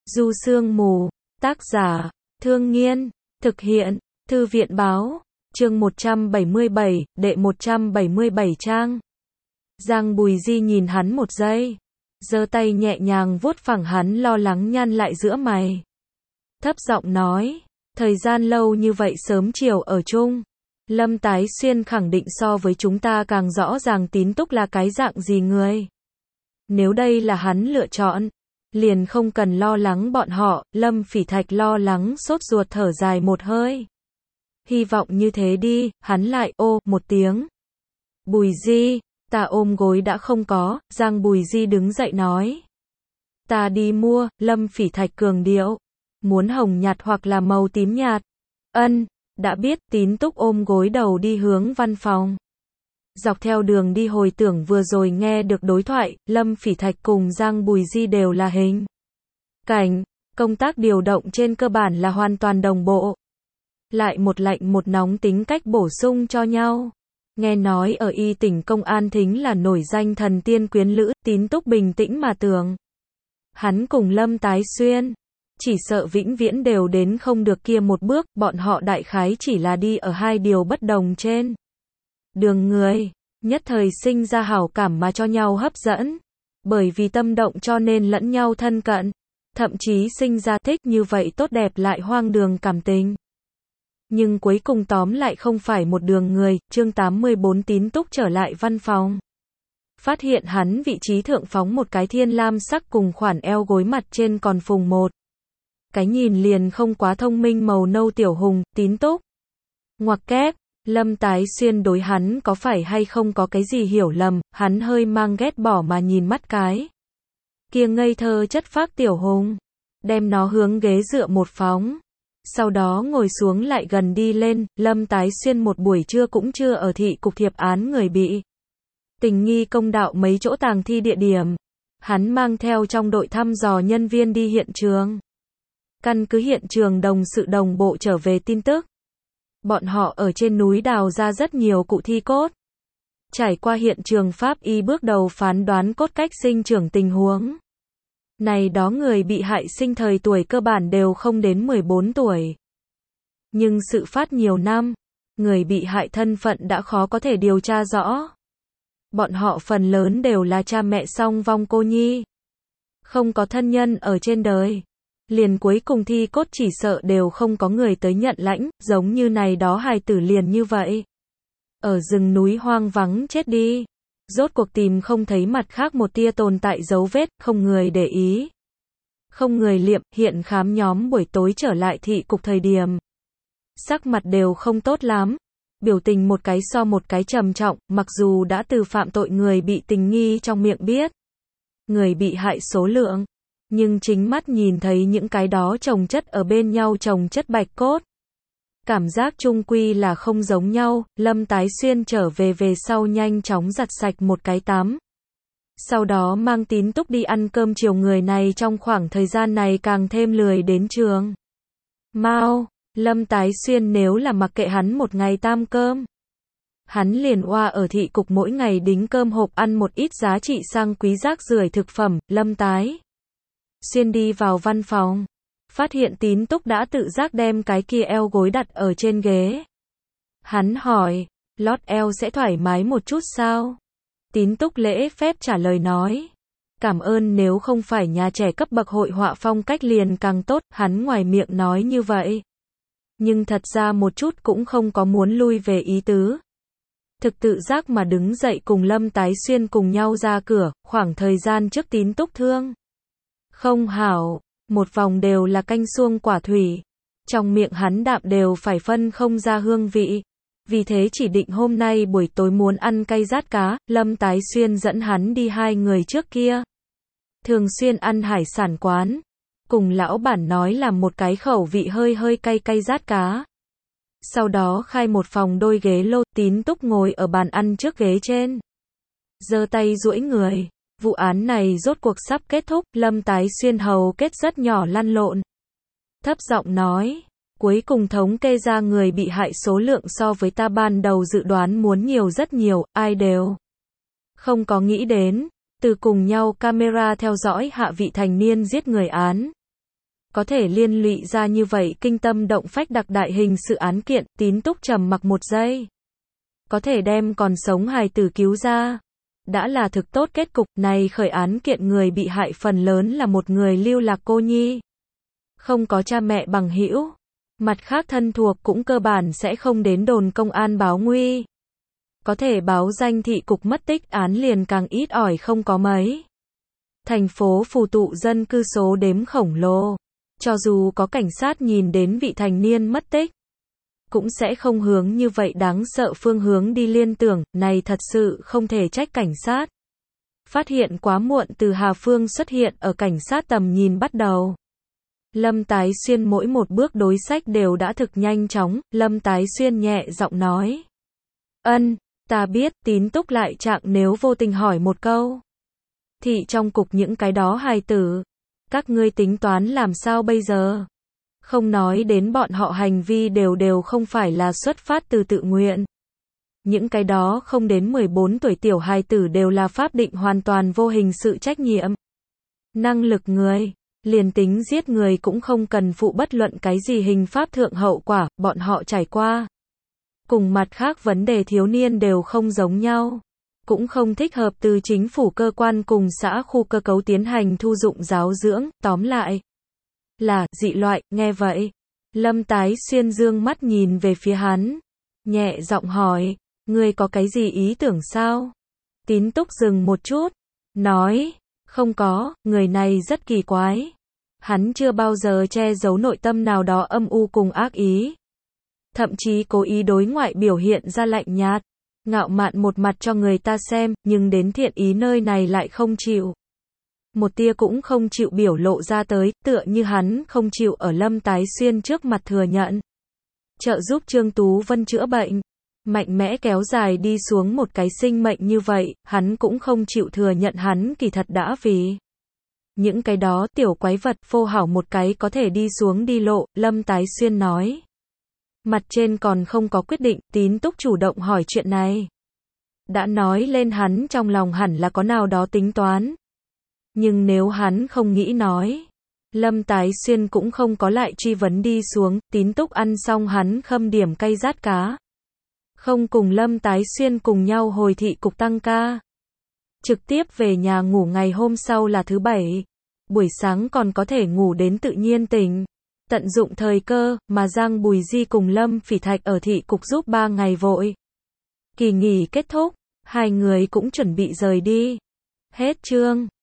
Du Sương Mù, tác giả, Thương Nghiên, thực hiện, Thư viện Báo, chương 177, đệ 177 trang. Giang Bùi Di nhìn hắn một giây, giơ tay nhẹ nhàng vuốt phẳng hắn lo lắng nhăn lại giữa mày. Thấp giọng nói, thời gian lâu như vậy sớm chiều ở chung. Lâm Tái Xuyên khẳng định so với chúng ta càng rõ ràng Tín Túc là cái dạng gì người. Nếu đây là hắn lựa chọn, liền không cần lo lắng bọn họ. Lâm Phỉ Thạch lo lắng sốt ruột thở dài một hơi. Hy vọng như thế đi. Hắn lại ô một tiếng. Bùi Di, ta ôm gối đã không có. Giang Bùi Di đứng dậy nói, ta đi mua. Lâm Phỉ Thạch cường điệu, muốn hồng nhạt hoặc là màu tím nhạt. Ân, đã biết. Tín Túc ôm gối đầu đi hướng văn phòng. Dọc theo đường đi hồi tưởng vừa rồi nghe được đối thoại, Lâm Phỉ Thạch cùng Giang Bùi Di đều là hình cảnh, công tác điều động trên cơ bản là hoàn toàn đồng bộ. Lại một lạnh một nóng tính cách bổ sung cho nhau. Nghe nói ở Y tỉnh Công An Thính là nổi danh thần tiên quyến lữ. Tín Túc bình tĩnh mà tưởng, hắn cùng Lâm Tái Xuyên chỉ sợ vĩnh viễn đều đến không được kia một bước. Bọn họ đại khái chỉ là đi ở hai điều bất đồng trên đường người, nhất thời sinh ra hảo cảm mà cho nhau hấp dẫn. Bởi vì tâm động cho nên lẫn nhau thân cận, thậm chí sinh ra thích như vậy tốt đẹp lại hoang đường cảm tình. Nhưng cuối cùng tóm lại không phải một đường người. Chương 84. Tín Túc trở lại văn phòng, phát hiện hắn vị trí thượng phóng một cái thiên lam sắc cùng khoản eo gối mặt trên còn phùng một cái nhìn liền không quá thông minh màu nâu tiểu hùng. Tín Túc ngoặc kép. Lâm Tái Xuyên đối hắn có phải hay không có cái gì hiểu lầm. Hắn hơi mang ghét bỏ mà nhìn mắt cái kia ngây thơ chất phác tiểu hùng, đem nó hướng ghế dựa một phóng, sau đó ngồi xuống lại gần đi lên. Lâm Tái Xuyên một buổi trưa cũng chưa ở thị cục thiệp án người bị tình nghi công đạo mấy chỗ tàng thi địa điểm. Hắn mang theo trong đội thăm dò nhân viên đi hiện trường. Căn cứ hiện trường đồng sự đồng bộ trở về tin tức, bọn họ ở trên núi đào ra rất nhiều cụ thi cốt. Trải qua hiện trường pháp y bước đầu phán đoán cốt cách sinh trưởng tình huống này đó người bị hại sinh thời tuổi cơ bản đều không đến 14 tuổi. Nhưng sự phát nhiều năm, người bị hại thân phận đã khó có thể điều tra rõ. Bọn họ phần lớn đều là cha mẹ song vong cô nhi, không có thân nhân ở trên đời. Liền cuối cùng thi cốt chỉ sợ đều không có người tới nhận lãnh. Giống như này đó hài tử liền như vậy, ở rừng núi hoang vắng chết đi, rốt cuộc tìm không thấy mặt khác một tia tồn tại dấu vết. Không người để ý, không người liệm. Hiện khám nhóm buổi tối trở lại thị cục thời điểm, sắc mặt đều không tốt lắm, biểu tình một cái so một cái trầm trọng. Mặc dù đã từ phạm tội người bị tình nghi trong miệng biết người bị hại số lượng, nhưng chính mắt nhìn thấy những cái đó chồng chất ở bên nhau chồng chất bạch cốt, cảm giác chung quy là không giống nhau. Lâm Tái Xuyên trở về sau nhanh chóng giặt sạch một cái tắm, sau đó mang Tín Túc đi ăn cơm chiều. Người này trong khoảng thời gian này càng thêm lười đến trường. Mau, Lâm Tái Xuyên nếu là mặc kệ hắn một ngày tam cơm, hắn liền oa ở thị cục mỗi ngày đính cơm hộp ăn một ít giá trị sang quý rác rưởi thực phẩm. Lâm Tái Xuyên đi vào văn phòng, phát hiện Tín Túc đã tự giác đem cái kia eo gối đặt ở trên ghế. Hắn hỏi, lót eo sẽ thoải mái một chút sao? Tín Túc lễ phép trả lời nói, cảm ơn, nếu không phải nhà trẻ cấp bậc hội họa phong cách liền càng tốt. Hắn ngoài miệng nói như vậy, nhưng thật ra một chút cũng không có muốn lui về ý tứ. Thực tự giác mà đứng dậy cùng Lâm Tái Xuyên cùng nhau ra cửa. Khoảng thời gian trước Tín Túc thương không hảo, một vòng đều là canh suông quả thủy, trong miệng hắn đạm đều phải phân không ra hương vị. Vì thế chỉ định hôm nay buổi tối muốn ăn cay rát cá. Lâm Tái Xuyên dẫn hắn đi hai người trước kia thường xuyên ăn hải sản quán, cùng lão bản nói làm một cái khẩu vị hơi hơi cay rát cá. Sau đó khai một phòng đôi ghế lô. Tín Túc ngồi ở bàn ăn trước ghế trên, giơ tay duỗi người. Vụ án này rốt cuộc sắp kết thúc. Lâm Tái Xuyên hầu kết rất nhỏ lăn lộn, thấp giọng nói, cuối cùng thống kê ra người bị hại số lượng so với ta ban đầu dự đoán muốn nhiều rất nhiều. Ai đều không có nghĩ đến, từ cùng nhau camera theo dõi hạ vị thành niên giết người án, Có thể liên lụy ra như vậy kinh tâm động phách đặc đại hình sự án kiện, Tín Túc trầm mặc một giây. Có thể đem còn sống hài tử cứu ra. Đã là thực tốt kết cục, này khởi án kiện người bị hại phần lớn là một người lưu lạc cô nhi. Không có cha mẹ bằng hữu. Mặt khác thân thuộc cũng cơ bản sẽ không đến đồn công an báo nguy. Có thể báo danh thị cục mất tích án liền càng ít ỏi không có mấy. Thành phố phù tụ dân cư số đếm khổng lồ. Cho dù có cảnh sát nhìn đến vị thành niên mất tích, cũng sẽ không hướng như vậy đáng sợ phương hướng đi liên tưởng, này thật sự không thể trách cảnh sát. Phát hiện quá muộn từ Hà Phương xuất hiện ở cảnh sát tầm nhìn bắt đầu. Lâm Tái Xuyên mỗi một bước đối sách đều đã thực nhanh chóng, Lâm Tái Xuyên nhẹ giọng nói. Ta biết, Tín Túc lại trạng nếu vô tình hỏi một câu. Thì trong cục những cái đó hài tử, các ngươi tính toán làm sao bây giờ? Không nói đến bọn họ hành vi đều không phải là xuất phát từ tự nguyện. Những cái đó không đến 14 tuổi tiểu hài tử đều là pháp định hoàn toàn vô hình sự trách nhiệm. Năng lực người, liền tính giết người cũng không cần phụ bất luận cái gì hình pháp thượng hậu quả, bọn họ trải qua. Cùng mặt khác vấn đề thiếu niên đều không giống nhau. Cũng không thích hợp từ chính phủ cơ quan cùng xã khu cơ cấu tiến hành thu dụng giáo dưỡng, tóm lại. Là, dị loại, nghe vậy. Lâm Tái Xuyên dương mắt nhìn về phía hắn. Nhẹ giọng hỏi, ngươi có cái gì ý tưởng sao? Tín Túc dừng một chút. Nói, không có, người này rất kỳ quái. Hắn chưa bao giờ che giấu nội tâm nào đó âm u cùng ác ý. Thậm chí cố ý đối ngoại biểu hiện ra lạnh nhạt. Ngạo mạn một mặt cho người ta xem, nhưng đến thiện ý nơi này lại không chịu. Một tia cũng không chịu biểu lộ ra tới, tựa như hắn không chịu ở Lâm Tái Xuyên trước mặt thừa nhận. Trợ giúp Trương Tú Vân chữa bệnh. Mạnh mẽ kéo dài đi xuống một cái sinh mệnh như vậy, hắn cũng không chịu thừa nhận hắn kỳ thật đã vì. Những cái đó tiểu quái vật phô hảo một cái có thể đi xuống đi lộ, Lâm Tái Xuyên nói. Mặt trên còn không có quyết định, Tín Túc chủ động hỏi chuyện này. Đã nói lên hắn trong lòng hẳn là có nào đó tính toán. Nhưng nếu hắn không nghĩ nói, Lâm Tái Xuyên cũng không có lại truy vấn đi xuống, Tín Túc ăn xong hắn khâm điểm cay rát cá. Không cùng Lâm Tái Xuyên cùng nhau hồi thị cục tăng ca. Trực tiếp về nhà ngủ ngày hôm sau là thứ Bảy. Buổi sáng còn có thể ngủ đến tự nhiên tỉnh. Tận dụng thời cơ, mà Giang Bùi Di cùng Lâm Phỉ Thạch ở thị cục giúp 3 ngày vội. Kỳ nghỉ kết thúc, hai người cũng chuẩn bị rời đi. Hết chương.